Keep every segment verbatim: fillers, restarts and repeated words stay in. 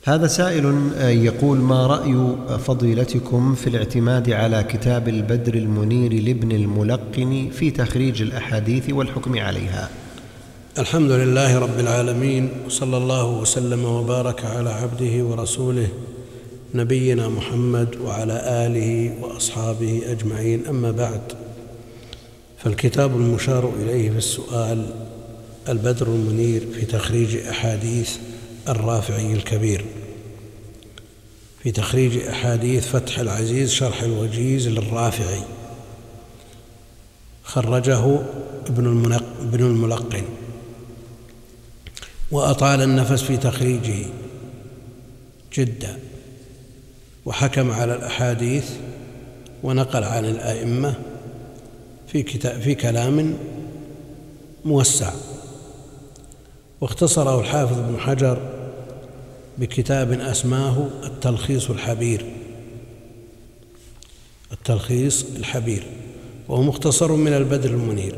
هذا سائل يقول: ما رأي فضيلتكم في الاعتماد على كتاب البدر المنير لابن الملقن في تخريج الأحاديث والحكم عليها؟ الحمد لله رب العالمين، وصلى الله وسلم وبارك على عبده ورسوله نبينا محمد وعلى آله وأصحابه أجمعين. أما بعد، فالكتاب المشار إليه في السؤال البدر المنير في تخريج أحاديث الرافعي الكبير، في تخريج أحاديث فتح العزيز شرح الوجيز للرافعي، خرجه ابن الملقن وأطال النفس في تخريجه جدا، وحكم على الأحاديث ونقل عن الأئمة في, في كلام موسع، واختصره الحافظ ابن حجر بكتاب أسماه التلخيص الحبير التلخيص الحبير وهو مختصر من البدر المنير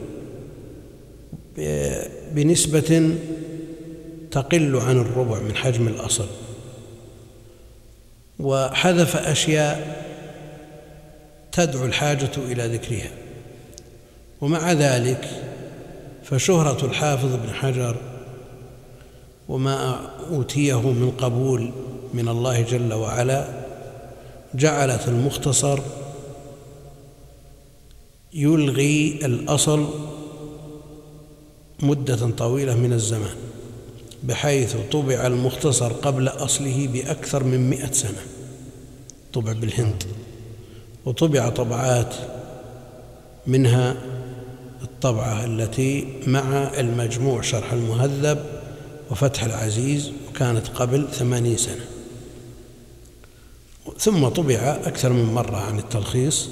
بنسبة تقل عن الربع من حجم الأصل، وحذف أشياء تدعو الحاجة إلى ذكرها. ومع ذلك فشهرة الحافظ ابن حجر وما أوتيه من قبول من الله جل وعلا جعلت المختصر يلغي الأصل مدة طويلة من الزمان، بحيث طبع المختصر قبل أصله بأكثر من مئة سنة، طبع بالهند، وطبع طبعات منها الطبعة التي مع المجموع شرح المهذب وفتح العزيز، وكانت قبل ثمانين سنة، ثم طبع أكثر من مرة عن التلخيص،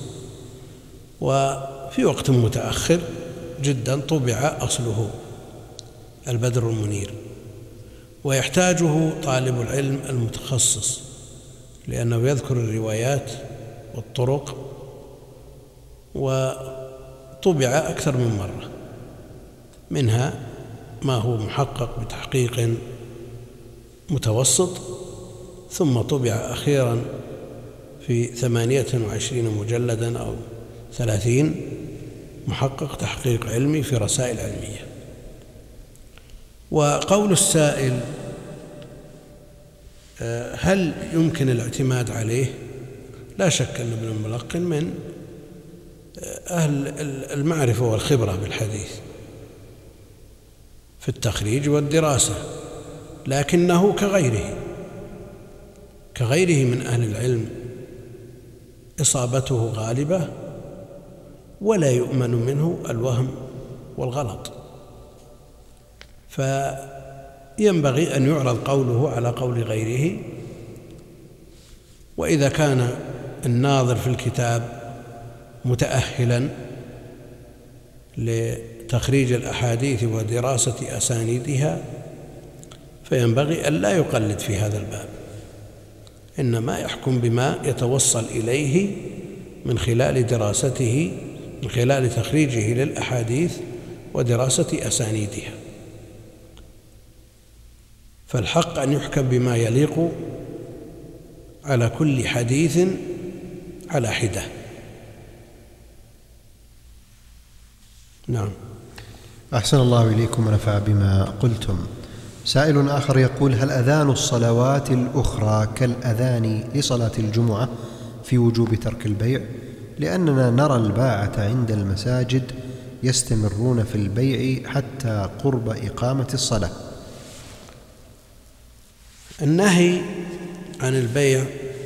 وفي وقت متأخر جدا طبع أصله البدر المنير، ويحتاجه طالب العلم المتخصص، لأنه يذكر الروايات والطرق، وطبع أكثر من مرة، منها ما هو محقق بتحقيق متوسط، ثم طبع أخيرا في ثمانية وعشرين مجلدا أو ثلاثين محقق تحقيق علمي في رسائل علمية. وقول السائل هل يمكن الاعتماد عليه؟ لا شك أن ابن الملقن من أهل المعرفة والخبرة بالحديث في التخريج والدراسة، لكنه كغيره كغيره من أهل العلم إصابته غالبة، ولا يؤمن منه الوهم والغلط، فينبغي أن يعرض قوله على قول غيره. وإذا كان الناظر في الكتاب متأهلا لتخريج الأحاديث ودراسة أسانيدها، فينبغي أن لا يقلد في هذا الباب، إنما يحكم بما يتوصل إليه من خلال دراسته، من خلال تخريجه للأحاديث ودراسة أسانيدها. فالحق أن يحكم بما يليق على كل حديث على حدة. نعم. أحسن الله إليكم ونفع بما قلتم. سائل آخر يقول: هل أذان الصلوات الأخرى كالأذان لصلاة الجمعة في وجوب ترك البيع؟ لأننا نرى الباعة عند المساجد يستمرون في البيع حتى قرب إقامة الصلاة. النهي عن البيع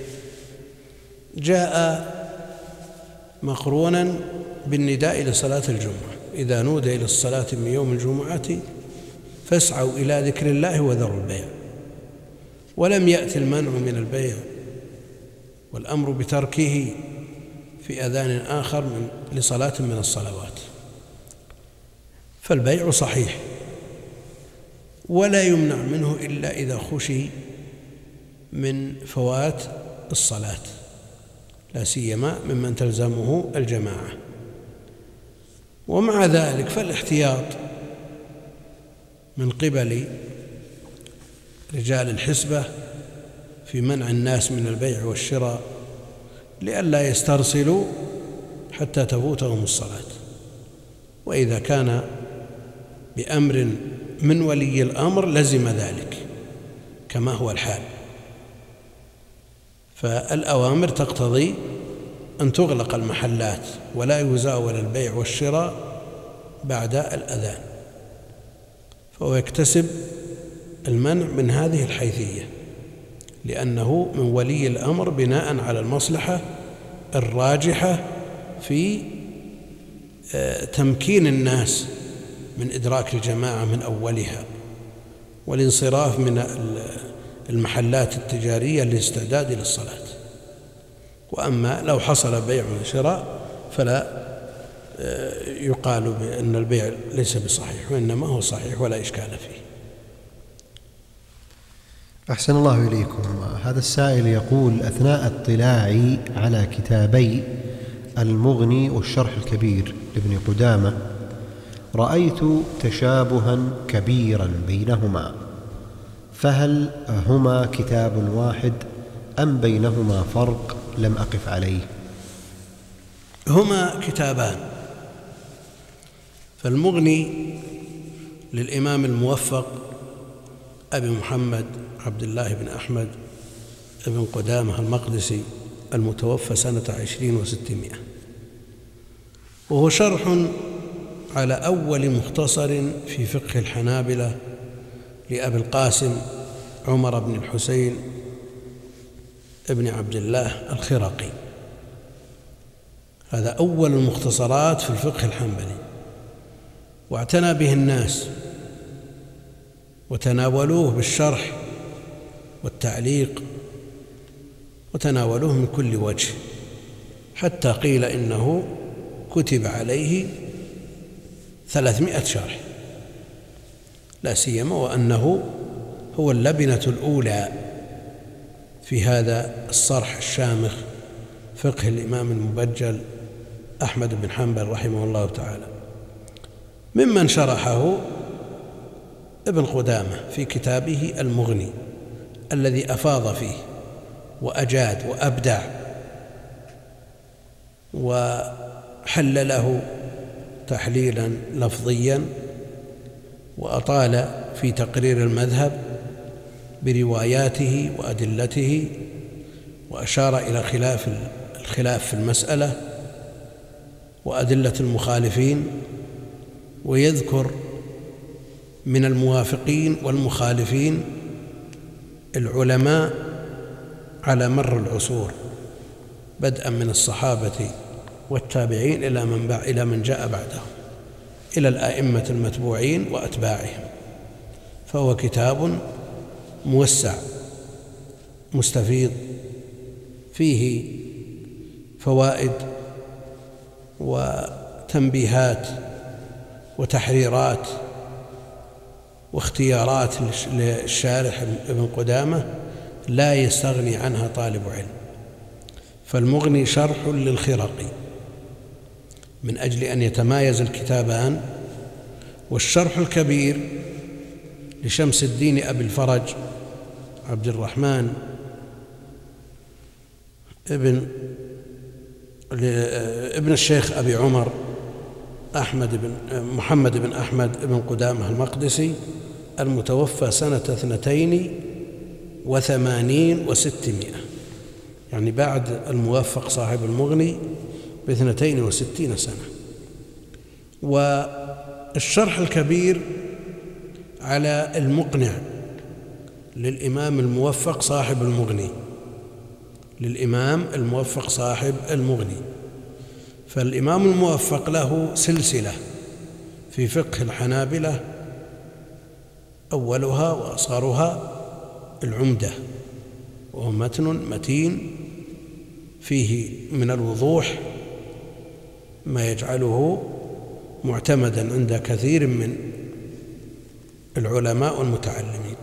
جاء مقرونا بالنداء لصلاة الجمعة: إذا نودي إلى الصلاة من يوم الجمعة فاسعوا إلى ذكر الله وذروا البيع. ولم يأتي المنع من البيع والأمر بتركه في أذان آخر من لصلاة من الصلوات، فالبيع صحيح ولا يمنع منه إلا إذا خشي من فوات الصلاة، لا سيما ممن تلزمه الجماعة. ومع ذلك فالاحتياط من قبل رجال الحسبة في منع الناس من البيع والشراء لئلا يسترسلوا حتى تفوتهم الصلاة. وإذا كان بأمر من ولي الأمر لزم ذلك كما هو الحال. فالأوامر تقتضي أن تغلق المحلات ولا يزاول البيع والشراء بعد الأذان، فهو يكتسب المنع من هذه الحيثية لأنه من ولي الأمر بناء على المصلحة الراجحة في تمكين الناس من إدراك الجماعة من أولها والانصراف من المحلات التجارية للاستعداد للصلاة. وأما لو حصل بيع وشراء فلا يقال بأن البيع ليس بصحيح، وإنما هو صحيح ولا إشكال فيه. أحسن الله إليكم. هذا السائل يقول: أثناء اطلاعي على كتابي المغني والشرح الكبير لابن قدامة رأيت تشابها كبيرا بينهما، فهل هما كتاب واحد أم بينهما فرق لم أقف عليه؟ هما كتابان، فالمغني للإمام الموفق أبي محمد عبد الله بن أحمد بن قدامة المقدسي المتوفى سنة عشرين وستمائة، وهو شرح على أول مختصر في فقه الحنابلة لأبي القاسم عمر بن الحسين ابن عبد الله الخرقي. هذا أول المختصرات في الفقه الحنبلي، واعتنى به الناس وتناولوه بالشرح والتعليق وتناولوه من كل وجه، حتى قيل إنه كتب عليه ثلاثمائة شرح، لا سيما وأنه هو اللبنة الأولى في هذا الصرح الشامخ فقه الإمام المبجل أحمد بن حنبل رحمه الله تعالى. ممن شرحه ابن قدامة في كتابه المغني الذي أفاض فيه وأجاد وأبدع وحلله تحليلا لفظيا، وأطال في تقرير المذهب برواياته وأدلته، وأشار إلى خلاف الخلاف في المسألة وأدلة المخالفين، ويذكر من الموافقين والمخالفين العلماء على مر العصور بدءا من الصحابة والتابعين إلى من إلى من جاء بعدهم إلى الآئمة المتبوعين وأتباعهم. فهو كتاب موسع مستفيض فيه فوائد وتنبيهات وتحريرات واختيارات للشارح ابن قدامة لا يستغني عنها طالب علم. فالمغني شرح للخرقي من أجل أن يتمايز الكتابان، والشرح الكبير لشمس الدين أبي الفرج عبد الرحمن ابن ابن الشيخ أبي عمر أحمد بن محمد بن أحمد بن قدامة المقدسي المتوفى سنة اثنتين وثمانين وستمائة، يعني بعد الموفق صاحب المغني باثنتين وستين سنة. والشرح الكبير على المقنع للإمام الموفق صاحب المغني للإمام الموفق صاحب المغني فالإمام الموفق له سلسلة في فقه الحنابلة، أولها وأصغرها العمدة، وهو متن متين فيه من الوضوح ما يجعله معتمدا عند كثير من العلماء والمتعلمين.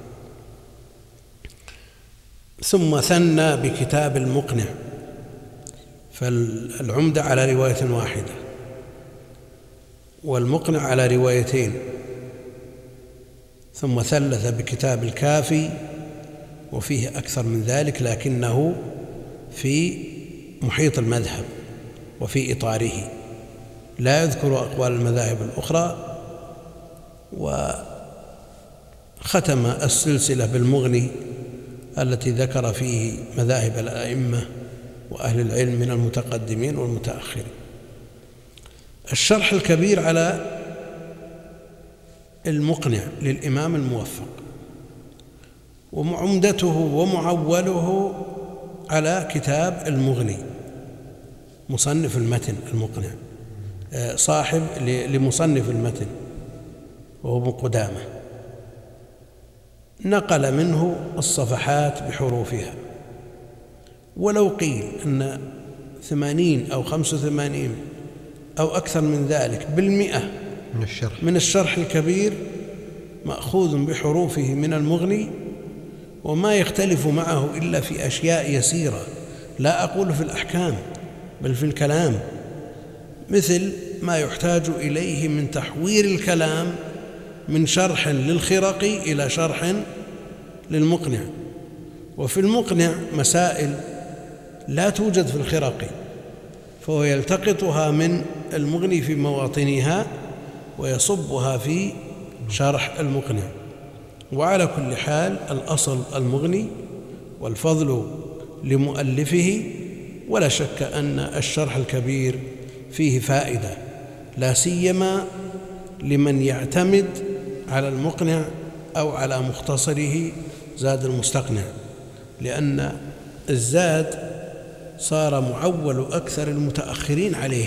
ثم ثنى بكتاب المقنع، فالعمدة على رواية واحدة والمقنع على روايتين. ثم ثلث بكتاب الكافي وفيه أكثر من ذلك، لكنه في محيط المذهب وفي إطاره، لا يذكر أقوال المذاهب الأخرى. وختم السلسلة بالمغني التي ذكر فيه مذاهب الأئمة وأهل العلم من المتقدمين والمتأخرين. الشرح الكبير على المقنع للإمام الموفق، وعمدته ومعوله على كتاب المغني، مصنف المتن المقنع، صاحب لمصنف المتن وهو ابن قدامة، نقل منه الصفحات بحروفها. ولو قيل أن ثمانين أو خمس وثمانين أو أكثر من ذلك بالمئة من الشرح من الشرح الكبير مأخوذ بحروفه من المغني، وما يختلف معه إلا في أشياء يسيرة، لا أقول في الأحكام بل في الكلام، مثل ما يحتاج إليه من تحوير الكلام من شرح للخرقي إلى شرح للمقنع. وفي المقنع مسائل لا توجد في الخرقي، فهو يلتقطها من المغني في مواطنها ويصبها في شرح المقنع. وعلى كل حال الأصل المغني والفضل لمؤلفه، ولا شك أن الشرح الكبير فيه فائدة، لا سيما لمن يعتمد على المقنع أو على مختصره زاد المستقنع، لأن الزاد صار معول أكثر المتأخرين عليه،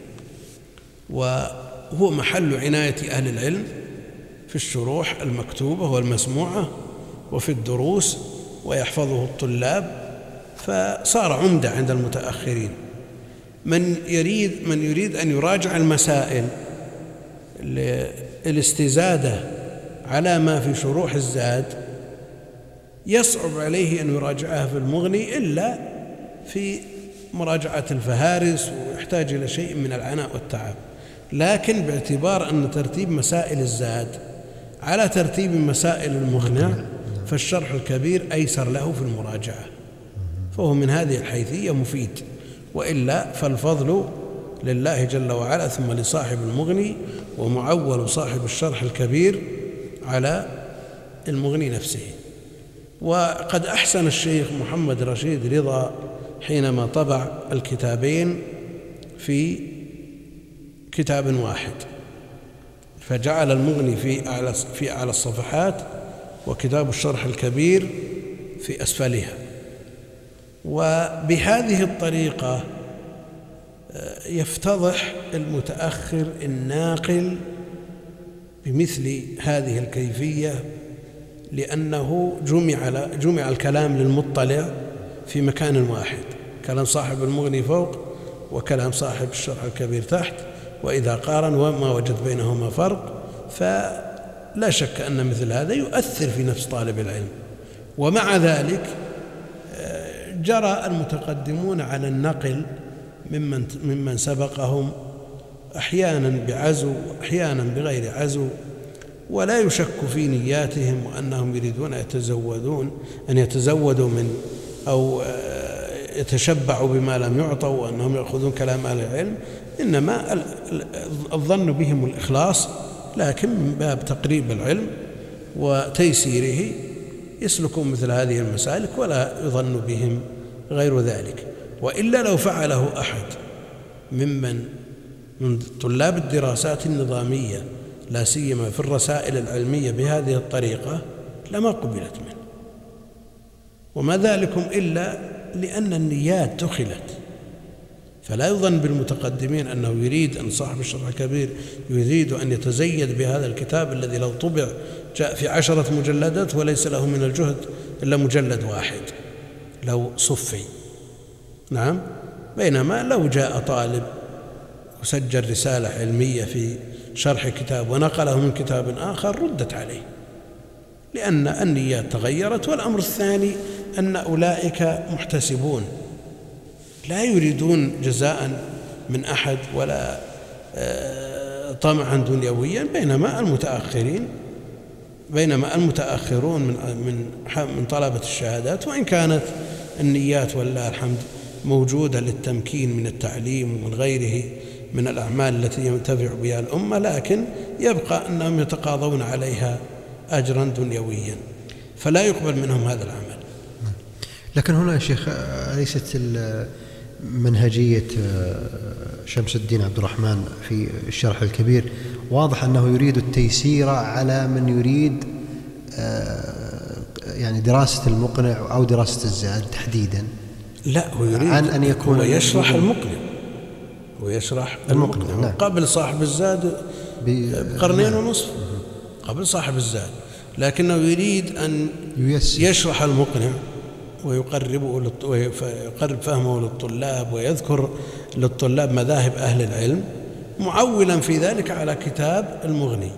وهو محل عناية أهل العلم في الشروح المكتوبة والمسموعة وفي الدروس، ويحفظه الطلاب، فصار عمدة عند المتأخرين. من يريد من يريد أن يراجع المسائل الاستزادة على ما في شروح الزاد يصعب عليه أن يراجعها في المغني إلا في مراجعة الفهارس، ويحتاج إلى شيء من العناء والتعب. لكن باعتبار أن ترتيب مسائل الزاد على ترتيب مسائل المغنى، فالشرح الكبير أيسر له في المراجعة، فهو من هذه الحيثية مفيد. وإلا فالفضل لله جل وعلا، ثم لصاحب المغني، ومعول صاحب الشرح الكبير على المغني نفسه. وقد أحسن الشيخ محمد رشيد رضا حينما طبع الكتابين في كتاب واحد، فجعل المغني في أعلى في أعلى الصفحات، وكتاب الشرح الكبير في أسفلها. وبهذه الطريقة يفتضح المتأخر الناقل بمثل هذه الكيفية، لأنه جمع جمع الكلام للمطلع في مكان واحد، كلام صاحب المغني فوق وكلام صاحب الشرح الكبير تحت، وإذا قارن وما وجد بينهما فرق، فلا شك أن مثل هذا يؤثر في نفس طالب العلم. ومع ذلك جرى المتقدمون على النقل ممن ممن سبقهم، أحيانا بعزو أحيانا بغير عزو، ولا يشك في نياتهم وأنهم يريدون يتزودون أن يتزودوا من أو يتشبعوا بما لم يعطوا، وأنهم يأخذون كلام أهل العلم، إنما الظن بهم الإخلاص، لكن من باب تقريب العلم وتيسيره يسلكون مثل هذه المسالك، ولا يظن بهم غير ذلك. وإلا لو فعله أحد ممن من طلاب الدراسات النظامية، لا سيما في الرسائل العلمية بهذه الطريقة، لما قبلت منه. وما ذلكم إلا لأن النيات دخلت، فلا يظن بالمتقدمين أنه يريد أن صاحب الشرح الكبير يريد أن يتزيد بهذا الكتاب الذي لو طبع جاء في عشرة مجلدات وليس له من الجهد إلا مجلد واحد لو صفي. نعم، بينما لو جاء طالب وسجل رسالة علمية في شرح كتاب ونقله من كتاب آخر ردت عليه، لأن النيات تغيرت. والأمر الثاني أن أولئك محتسبون، لا يريدون جزاء من أحد ولا طمعا دنيويا، بينما المتأخرين بينما المتأخرون من من من طلبة الشهادات، وإن كانت النيات ولله الحمد موجودة للتمكين من التعليم ومن غيره من الأعمال التي ينتفع بها الأمة، لكن يبقى أنهم يتقاضون عليها أجرا دنيويا، فلا يقبل منهم هذا العمل. لكن هنا يا شيخ ليست منهجية شمس الدين عبد الرحمن في الشرح الكبير واضح أنه يريد التيسير على من يريد يعني دراسة المقنع أو دراسة الزاد تحديدا؟ لا، هو يريد عن أن يكون هو يشرح المقنع ويشرح المقنع, المقنع. نعم. قبل صاحب الزاد بقرنين نعم. ونصف قبل صاحب الزاد، لكنه يريد أن ييسر. يشرح المقنع ويقربه ويقرب فهمه للطلاب، ويذكر للطلاب مذاهب أهل العلم، معولا في ذلك على كتاب المغني.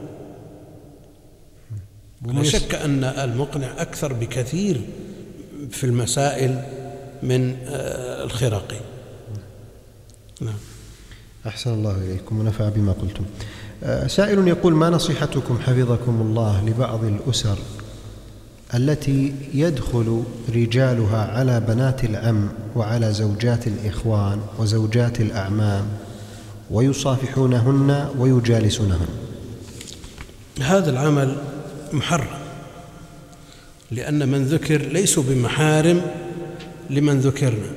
لا شك أن المقنع أكثر بكثير في المسائل من الخرقي. نعم. أحسن الله إليكم ونفع بما قلتم. سائل يقول: ما نصيحتكم حفظكم الله لبعض الأسر التي يدخل رجالها على بنات العم وعلى زوجات الإخوان وزوجات الأعمام ويصافحونهن ويجالسونهن؟ هذا العمل محرم، لأن من ذكر ليسوا بمحارم لمن ذكرنا،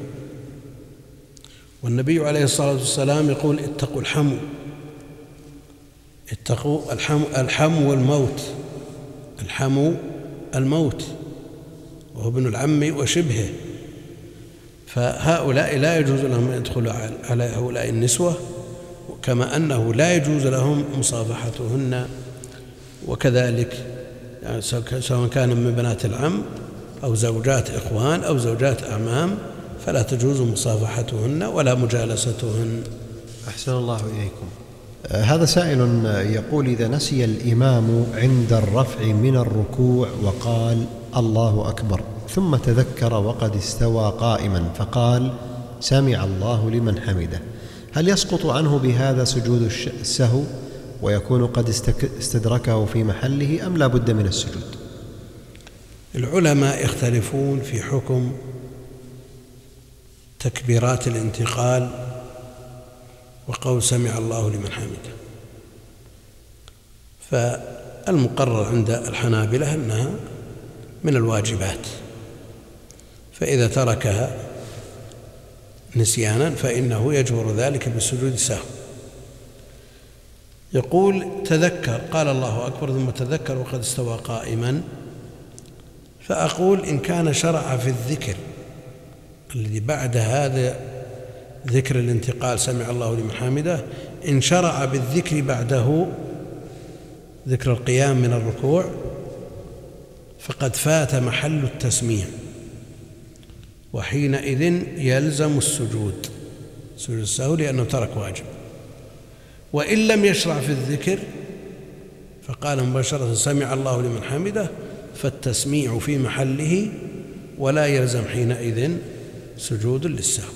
والنبي عليه الصلاة والسلام يقول: اتقوا الحمو، اتقوا الحمو, الحمو والموت، الحمو الموت وهو ابن العم وشبهه، فهؤلاء لا يجوز لهم أن يدخلوا على هؤلاء النسوة، كما أنه لا يجوز لهم مصافحتهن، وكذلك يعني سواء كان من بنات العم أو زوجات إخوان أو زوجات أعمام فلا تجوز مصافحتهن ولا مجالستهن. أحسن الله إليكم. آه هذا سائل يقول: إذا نسي الإمام عند الرفع من الركوع وقال الله أكبر ثم تذكر وقد استوى قائما فقال سمع الله لمن حمده، هل يسقط عنه بهذا سجود السهو ويكون قد استدركه في محله أم لا بد من السجود؟ العلماء يختلفون في حكم تكبيرات الانتقال وقول سمع الله لمن حمده، فالمقرر عند الحنابلة أنها من الواجبات، فإذا تركها نسيانا فإنه يجبر ذلك بالسجود السهو. يقول: تذكر قال الله أكبر ثم تذكر وقد استوى قائما، فأقول إن كان شرع في الذكر الذي بعد هذا ذكر الانتقال سمع الله لمن حمده، إن شرع بالذكر بعده ذكر القيام من الركوع فقد فات محل التسميع، وحينئذ يلزم السجود سجود السهو لأنه ترك واجب. وإن لم يشرع في الذكر فقال مباشرة سمع الله لمن حمده فالتسميع في محله ولا يلزم حينئذ سجود للسهو.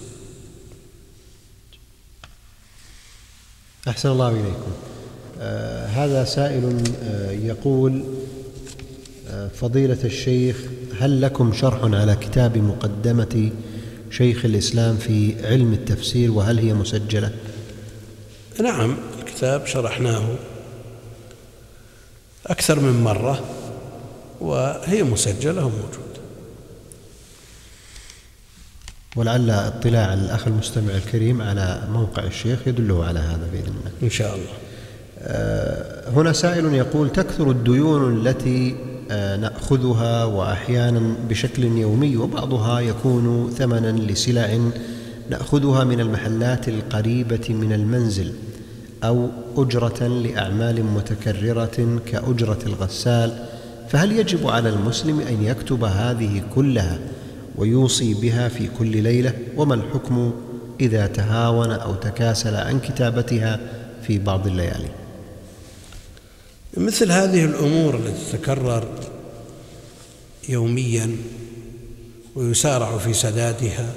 أحسن الله إليكم. آه هذا سائل آه يقول: آه فضيلة الشيخ، هل لكم شرح على كتاب مقدمة شيخ الإسلام في علم التفسير وهل هي مسجلة؟ نعم، الكتاب شرحناه أكثر من مرة وهي مسجلة وموجودة، ولعل اطلاع الأخ المستمع الكريم على موقع الشيخ يدله على هذا بإذن الله إن شاء الله. آه هنا سائل يقول: تكثر الديون التي آه نأخذها وأحيانا بشكل يومي، وبعضها يكون ثمنا لسلع نأخذها من المحلات القريبة من المنزل أو أجرة لأعمال متكررة كأجرة الغسال، فهل يجب على المسلم أن يكتب هذه كلها ويوصي بها في كل ليلة؟ وما الحكم إذا تهاون أو تكاسل عن كتابتها في بعض الليالي؟ مثل هذه الأمور التي تتكرر يوميا ويسارع في سدادها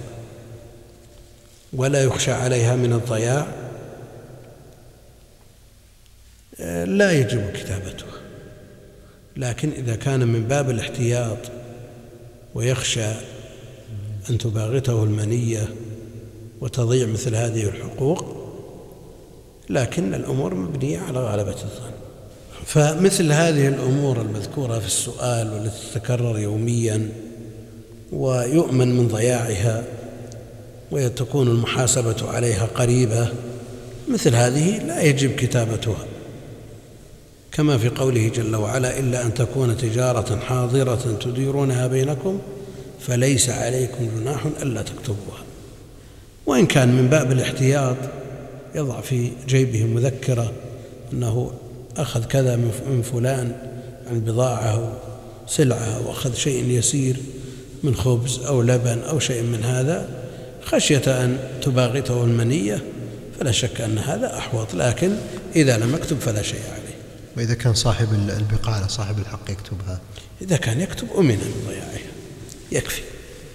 ولا يخشى عليها من الضياع لا يجب كتابتها، لكن إذا كان من باب الاحتياط ويخشى أن تباغته المنية وتضيع مثل هذه الحقوق، لكن الأمور مبنية على غلبة الظن. فمثل هذه الأمور المذكورة في السؤال والتي تتكرر يوميا ويؤمن من ضياعها وتكون المحاسبة عليها قريبة، مثل هذه لا يجب كتابتها، كما في قوله جل وعلا: إلا أن تكون تجارة حاضرة تديرونها بينكم فليس عليكم جناح ألا تكتبوها. وإن كان من باب الاحتياط يضع في جيبه مذكرة أنه أخذ كذا من فلان عن بضاعة أو سلعة، وأخذ شيء يسير من خبز أو لبن أو شيء من هذا خشية أن تباغته المنية، فلا شك أن هذا أحوط، لكن إذا لم يكتب فلا شيء عليه. وإذا كان صاحب البقالة صاحب الحق يكتبها؟ إذا كان يكتب أمن من ضياعها، يكفي.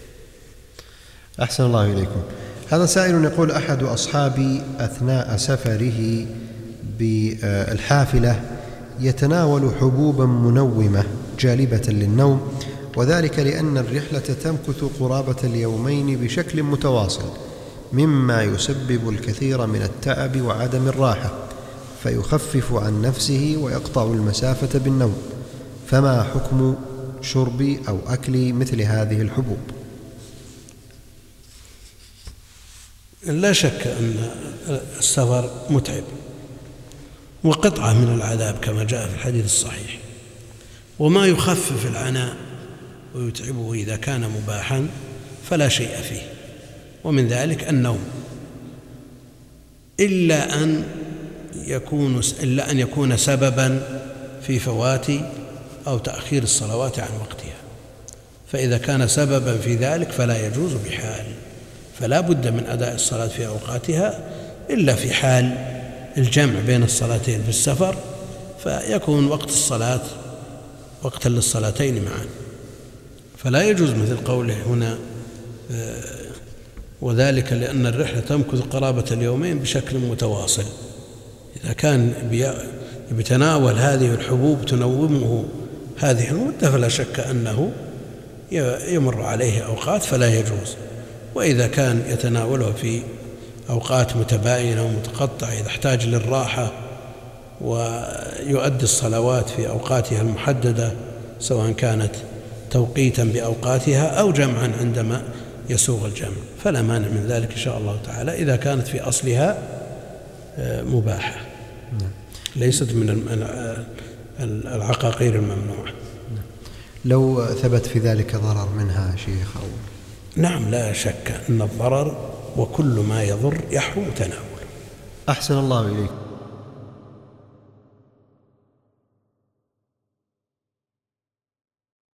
أحسن الله إليكم. هذا سائل يقول: أحد أصحابي أثناء سفره بالحافلة يتناول حبوبا منومة جالبة للنوم، وذلك لأن الرحلة تمكث قرابة اليومين بشكل متواصل، مما يسبب الكثير من التعب وعدم الراحة، فيخفف عن نفسه ويقطع المسافة بالنوم، فما حكم شرب أو أكل مثل هذه الحبوب؟ لا شك أن السفر متعب وقطعة من العذاب كما جاء في الحديث الصحيح، وما يخفف العناء ويتعبه إذا كان مباحا فلا شيء فيه، ومن ذلك النوم، إلا أن يكون إلا أن يكون سببا في فوات أو تأخير الصلوات عن وقتها، فإذا كان سببا في ذلك فلا يجوز بحال، فلا بد من أداء الصلاة في أوقاتها إلا في حال الجمع بين الصلاتين في السفر، فيكون وقت الصلاة وقتا للصلاتين معا، فلا يجوز مثل قوله هنا: وذلك لأن الرحلة تمكث قرابة اليومين بشكل متواصل. إذا كان بيتناول هذه الحبوب تنومه هذه المدة فلا شك أنه يمر عليه أوقات فلا يجوز، وإذا كان يتناوله في أوقات متباينة ومتقطعة إذا احتاج للراحة ويؤدي الصلوات في أوقاتها المحددة سواء كانت توقيتا بأوقاتها أو جمعا عندما يسوغ الجمع، فلا مانع من ذلك إن شاء الله تعالى إذا كانت في أصلها مباحة ليست من العقاقير الممنوعة. لو ثبت في ذلك ضرر منها شيخ أو؟ نعم، لا شك أن الضرر وكل ما يضر يحرم تناوله. أحسن الله إليك.